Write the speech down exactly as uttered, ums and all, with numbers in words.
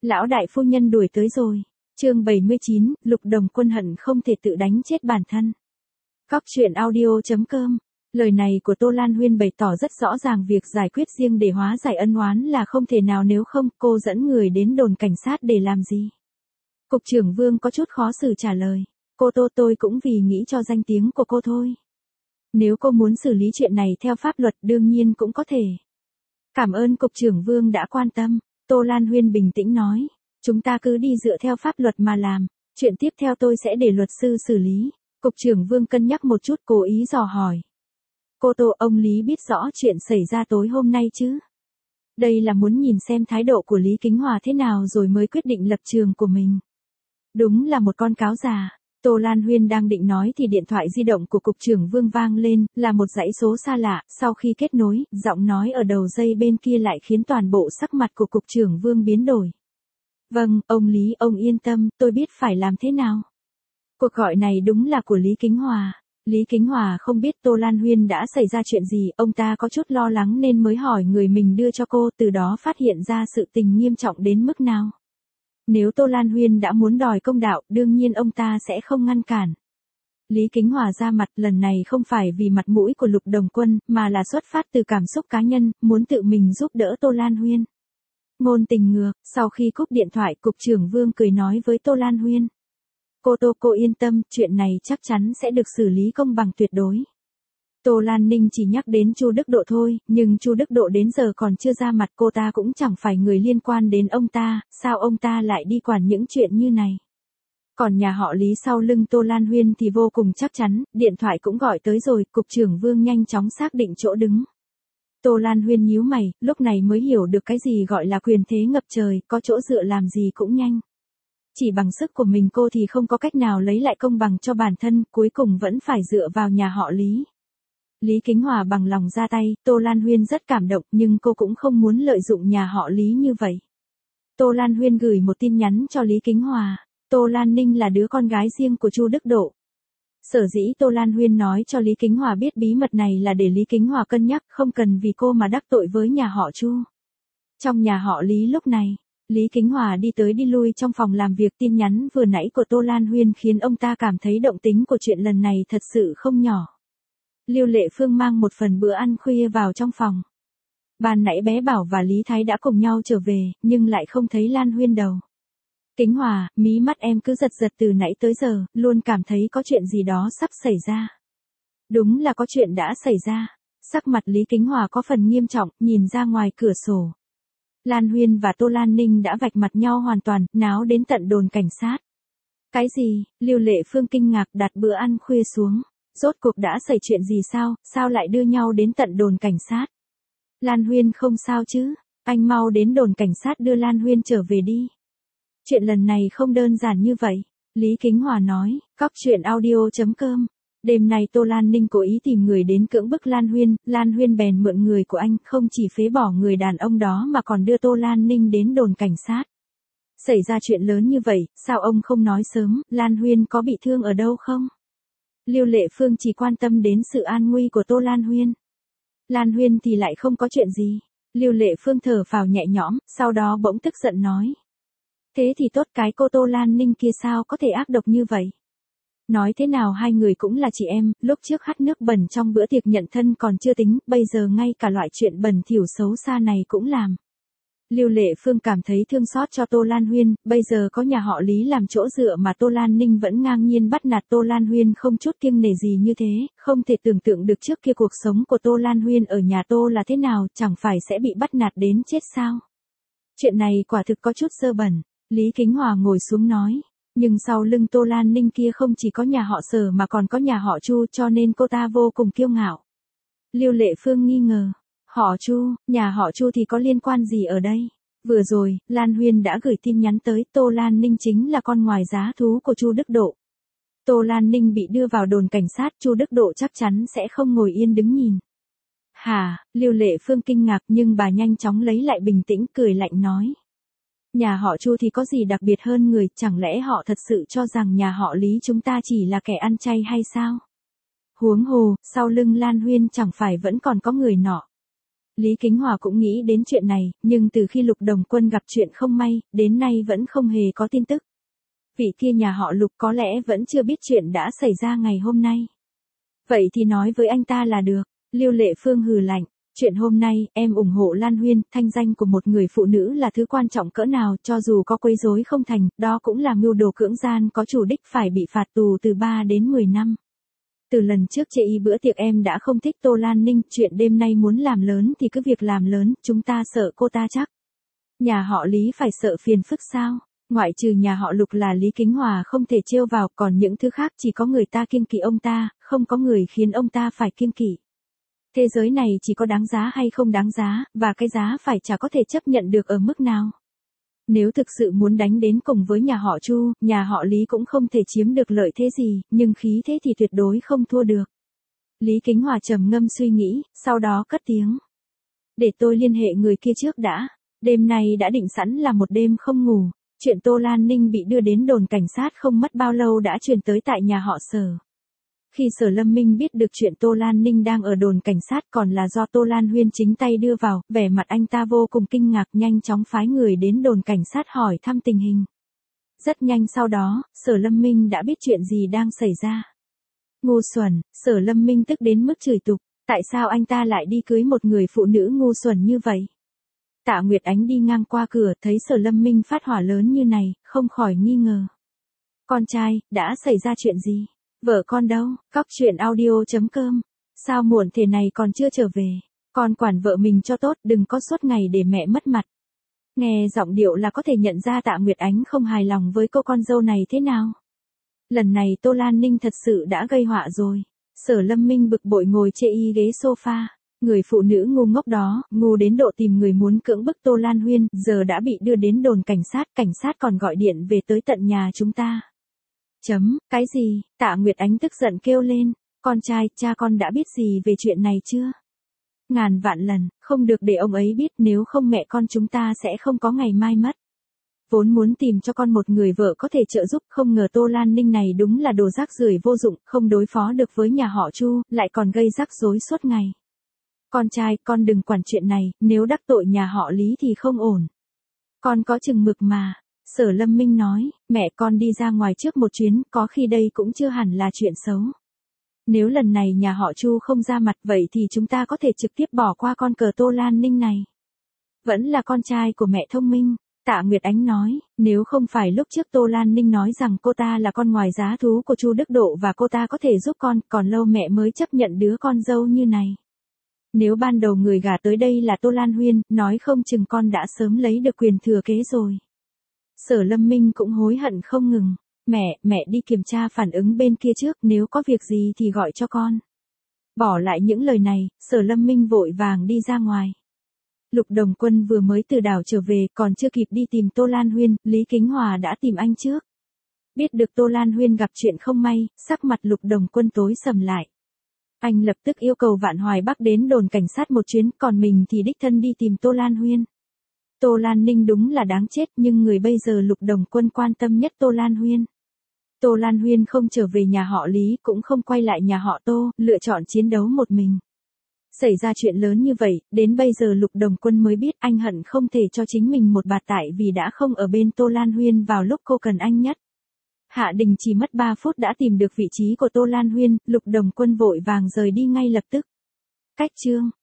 Lão đại phu nhân đuổi tới rồi. Chương bảy mươi chín, Lục Đồng Quân hận không thể tự đánh chết bản thân. Góc truyện audio chấm com. Lời này của Tô Lan Huyên bày tỏ rất rõ ràng việc giải quyết riêng để hóa giải ân oán là không thể nào, nếu không cô dẫn người đến đồn cảnh sát để làm gì. Cục trưởng Vương có chút khó xử trả lời. Cô Tô, tôi cũng vì nghĩ cho danh tiếng của cô thôi. Nếu cô muốn xử lý chuyện này theo pháp luật đương nhiên cũng có thể. Cảm ơn Cục trưởng Vương đã quan tâm. Tô Lan Huyên bình tĩnh nói. Chúng ta cứ đi dựa theo pháp luật mà làm. Chuyện tiếp theo tôi sẽ để luật sư xử lý. Cục trưởng Vương cân nhắc một chút, cố ý dò hỏi. Cô Tô, ông Lý biết rõ chuyện xảy ra tối hôm nay chứ? Đây là muốn nhìn xem thái độ của Lý Kính Hòa thế nào rồi mới quyết định lập trường của mình. Đúng là một con cáo già. Tô Lan Huyên đang định nói thì điện thoại di động của Cục trưởng Vương vang lên, là một dãy số xa lạ. Sau khi kết nối, giọng nói ở đầu dây bên kia lại khiến toàn bộ sắc mặt của Cục trưởng Vương biến đổi. Vâng, ông Lý, ông yên tâm, tôi biết phải làm thế nào. Cuộc gọi này đúng là của Lý Kính Hòa. Lý Kính Hòa không biết Tô Lan Huyên đã xảy ra chuyện gì, ông ta có chút lo lắng nên mới hỏi người mình đưa cho cô, từ đó phát hiện ra sự tình nghiêm trọng đến mức nào. Nếu Tô Lan Huyên đã muốn đòi công đạo, đương nhiên ông ta sẽ không ngăn cản. Lý Kính Hòa ra mặt lần này không phải vì mặt mũi của Lục Đồng Quân, mà là xuất phát từ cảm xúc cá nhân, muốn tự mình giúp đỡ Tô Lan Huyên. Ngôn tình ngược, sau khi cúp điện thoại, Cục trưởng Vương cười nói với Tô Lan Huyên. Cô Tô, cô yên tâm, chuyện này chắc chắn sẽ được xử lý công bằng tuyệt đối. Tô Lan Ninh chỉ nhắc đến Chu Đức Độ thôi, nhưng Chu Đức Độ đến giờ còn chưa ra mặt, cô ta cũng chẳng phải người liên quan đến ông ta, sao ông ta lại đi quản những chuyện như này. Còn nhà họ Lý sau lưng Tô Lan Huyên thì vô cùng chắc chắn, điện thoại cũng gọi tới rồi, Cục trưởng Vương nhanh chóng xác định chỗ đứng. Tô Lan Huyên nhíu mày, lúc này mới hiểu được cái gì gọi là quyền thế ngập trời, có chỗ dựa làm gì cũng nhanh. Chỉ bằng sức của mình cô thì không có cách nào lấy lại công bằng cho bản thân, cuối cùng vẫn phải dựa vào nhà họ Lý. Lý Kính Hòa bằng lòng ra tay, Tô Lan Huyên rất cảm động, nhưng cô cũng không muốn lợi dụng nhà họ Lý như vậy. Tô Lan Huyên gửi một tin nhắn cho Lý Kính Hòa. Tô Lan Ninh là đứa con gái riêng của Chu Đức Độ. Sở dĩ Tô Lan Huyên nói cho Lý Kính Hòa biết bí mật này là để Lý Kính Hòa cân nhắc, không cần vì cô mà đắc tội với nhà họ Chu. Trong nhà họ Lý lúc này, Lý Kính Hòa đi tới đi lui trong phòng làm việc, tin nhắn vừa nãy của Tô Lan Huyên khiến ông ta cảm thấy động tính của chuyện lần này thật sự không nhỏ. Lưu Lệ Phương mang một phần bữa ăn khuya vào trong phòng. Ban nãy bé Bảo và Lý Thái đã cùng nhau trở về, nhưng lại không thấy Lan Huyên đâu. Kính Hòa, mí mắt em cứ giật giật từ nãy tới giờ, luôn cảm thấy có chuyện gì đó sắp xảy ra. Đúng là có chuyện đã xảy ra. Sắc mặt Lý Kính Hòa có phần nghiêm trọng, nhìn ra ngoài cửa sổ. Lan Huyên và Tô Lan Ninh đã vạch mặt nhau hoàn toàn, náo đến tận đồn cảnh sát. Cái gì? Lưu Lệ Phương kinh ngạc đặt bữa ăn khuya xuống. Rốt cuộc đã xảy chuyện gì sao, sao lại đưa nhau đến tận đồn cảnh sát? Lan Huyên không sao chứ? Anh mau đến đồn cảnh sát đưa Lan Huyên trở về đi. Chuyện lần này không đơn giản như vậy. Lý Kính Hòa nói, góc truyện audio chấm com. Đêm nay Tô Lan Ninh cố ý tìm người đến cưỡng bức Lan Huyên, Lan Huyên bèn mượn người của anh, không chỉ phế bỏ người đàn ông đó mà còn đưa Tô Lan Ninh đến đồn cảnh sát. Xảy ra chuyện lớn như vậy, sao ông không nói sớm, Lan Huyên có bị thương ở đâu không? Lưu Lệ Phương chỉ quan tâm đến sự an nguy của Tô Lan Huyên. Lan Huyên thì lại không có chuyện gì. Lưu Lệ Phương thở phào nhẹ nhõm, sau đó bỗng tức giận nói. Thế thì tốt, cái cô Tô Lan Ninh kia sao có thể ác độc như vậy? Nói thế nào hai người cũng là chị em, lúc trước hắt nước bẩn trong bữa tiệc nhận thân còn chưa tính, bây giờ ngay cả loại chuyện bẩn thỉu xấu xa này cũng làm. Lưu Lệ Phương cảm thấy thương xót cho Tô Lan Huyên, bây giờ có nhà họ Lý làm chỗ dựa mà Tô Lan Ninh vẫn ngang nhiên bắt nạt Tô Lan Huyên không chút kiêng nể gì như thế, không thể tưởng tượng được trước kia cuộc sống của Tô Lan Huyên ở nhà Tô là thế nào, chẳng phải sẽ bị bắt nạt đến chết sao? Chuyện này quả thực có chút sơ bẩn. Lý Kính Hòa ngồi xuống nói, nhưng sau lưng Tô Lan Ninh kia không chỉ có nhà họ Sở mà còn có nhà họ Chu, cho nên cô ta vô cùng kiêu ngạo. Lưu Lệ Phương nghi ngờ, họ Chu, nhà họ Chu thì có liên quan gì ở đây? Vừa rồi, Lan Huyên đã gửi tin nhắn tới, Tô Lan Ninh chính là con ngoài giá thú của Chu Đức Độ. Tô Lan Ninh bị đưa vào đồn cảnh sát, Chu Đức Độ chắc chắn sẽ không ngồi yên đứng nhìn. Hả? Lưu Lệ Phương kinh ngạc nhưng bà nhanh chóng lấy lại bình tĩnh, cười lạnh nói. Nhà họ Chu thì có gì đặc biệt hơn người, chẳng lẽ họ thật sự cho rằng nhà họ Lý chúng ta chỉ là kẻ ăn chay hay sao? Huống hồ, sau lưng Lan Huyên chẳng phải vẫn còn có người nọ. Lý Kính Hòa cũng nghĩ đến chuyện này, nhưng từ khi Lục Đồng Quân gặp chuyện không may, đến nay vẫn không hề có tin tức. Vị kia nhà họ Lục có lẽ vẫn chưa biết chuyện đã xảy ra ngày hôm nay. Vậy thì nói với anh ta là được. Lưu Lệ Phương hừ lạnh. Chuyện hôm nay, em ủng hộ Lan Huyên, thanh danh của một người phụ nữ là thứ quan trọng cỡ nào, cho dù có quấy rối không thành, đó cũng là mưu đồ cưỡng gian có chủ đích phải bị phạt tù từ ba đến mười năm. Từ lần trước chê y bữa tiệc em đã không thích Tô Lan Ninh, chuyện đêm nay muốn làm lớn thì cứ việc làm lớn, chúng ta sợ cô ta chắc. Nhà họ Lý phải sợ phiền phức sao? Ngoại trừ nhà họ Lục là Lý Kính Hòa không thể trêu vào, còn những thứ khác chỉ có người ta kiêng kỵ ông ta, không có người khiến ông ta phải kiêng kỵ. Thế giới này chỉ có đáng giá hay không đáng giá, và cái giá phải trả có thể chấp nhận được ở mức nào. Nếu thực sự muốn đánh đến cùng với nhà họ Chu, nhà họ Lý cũng không thể chiếm được lợi thế gì, nhưng khí thế thì tuyệt đối không thua được. Lý Kính Hòa trầm ngâm suy nghĩ, sau đó cất tiếng. Để tôi liên hệ người kia trước đã. Đêm nay đã định sẵn là một đêm không ngủ. Chuyện Tô Lan Ninh bị đưa đến đồn cảnh sát không mất bao lâu đã truyền tới tại nhà họ Sở. Khi Sở Lâm Minh biết được chuyện Tô Lan Ninh đang ở đồn cảnh sát còn là do Tô Lan Huyên chính tay đưa vào, vẻ mặt anh ta vô cùng kinh ngạc, nhanh chóng phái người đến đồn cảnh sát hỏi thăm tình hình. Rất nhanh sau đó, Sở Lâm Minh đã biết chuyện gì đang xảy ra. Ngu xuẩn, Sở Lâm Minh tức đến mức chửi tục, tại sao anh ta lại đi cưới một người phụ nữ ngu xuẩn như vậy? Tạ Nguyệt Ánh đi ngang qua cửa thấy Sở Lâm Minh phát hỏa lớn như này, không khỏi nghi ngờ. Con trai, đã xảy ra chuyện gì? Vợ con đâu? Cóc truyện audio chấm com. Sao muộn thế này còn chưa trở về? Con quản vợ mình cho tốt, đừng có suốt ngày để mẹ mất mặt. Nghe giọng điệu là có thể nhận ra Tạ Nguyệt Ánh không hài lòng với cô con dâu này thế nào. Lần này Tô Lan Ninh thật sự đã gây họa rồi. Sở Lâm Minh bực bội ngồi chê y ghế sofa. Người phụ nữ ngu ngốc đó, ngu đến độ tìm người muốn cưỡng bức Tô Lan Huyên, giờ đã bị đưa đến đồn cảnh sát, cảnh sát còn gọi điện về tới tận nhà chúng ta. Chấm, cái gì? Tạ Nguyệt Ánh tức giận kêu lên, con trai, cha con đã biết gì về chuyện này chưa? Ngàn vạn lần, không được để ông ấy biết, nếu không mẹ con chúng ta sẽ không có ngày mai mất. Vốn muốn tìm cho con một người vợ có thể trợ giúp, không ngờ Tô Lan Ninh này đúng là đồ rác rưởi vô dụng, không đối phó được với nhà họ Chu, lại còn gây rắc rối suốt ngày. Con trai, con đừng quản chuyện này, nếu đắc tội nhà họ Lý thì không ổn. Con có chừng mực mà. Sở Lâm Minh nói, mẹ con đi ra ngoài trước một chuyến, có khi đây cũng chưa hẳn là chuyện xấu. Nếu lần này nhà họ Chu không ra mặt vậy thì chúng ta có thể trực tiếp bỏ qua con cờ Tô Lan Ninh này. Vẫn là con trai của mẹ thông minh. Tạ Nguyệt Ánh nói, nếu không phải lúc trước Tô Lan Ninh nói rằng cô ta là con ngoài giá thú của Chu Đức Độ và cô ta có thể giúp con, còn lâu mẹ mới chấp nhận đứa con dâu như này. Nếu ban đầu người gả tới đây là Tô Lan Huyên, nói không chừng con đã sớm lấy được quyền thừa kế rồi. Sở Lâm Minh cũng hối hận không ngừng. Mẹ, mẹ đi kiểm tra phản ứng bên kia trước, nếu có việc gì thì gọi cho con. Bỏ lại những lời này, Sở Lâm Minh vội vàng đi ra ngoài. Lục Đồng Quân vừa mới từ đảo trở về, còn chưa kịp đi tìm Tô Lan Huyên, Lý Kính Hòa đã tìm anh trước. Biết được Tô Lan Huyên gặp chuyện không may, sắc mặt Lục Đồng Quân tối sầm lại. Anh lập tức yêu cầu Vạn Hoài Bắc đến đồn cảnh sát một chuyến, còn mình thì đích thân đi tìm Tô Lan Huyên. Tô Lan Ninh đúng là đáng chết, nhưng người bây giờ Lục Đồng Quân quan tâm nhất Tô Lan Huyên. Tô Lan Huyên không trở về nhà họ Lý, cũng không quay lại nhà họ Tô, lựa chọn chiến đấu một mình. Xảy ra chuyện lớn như vậy, đến bây giờ Lục Đồng Quân mới biết anh hận không thể cho chính mình một bạt tại vì đã không ở bên Tô Lan Huyên vào lúc cô cần anh nhất. Hạ Đình chỉ mất ba phút đã tìm được vị trí của Tô Lan Huyên, Lục Đồng Quân vội vàng rời đi ngay lập tức. Cách chương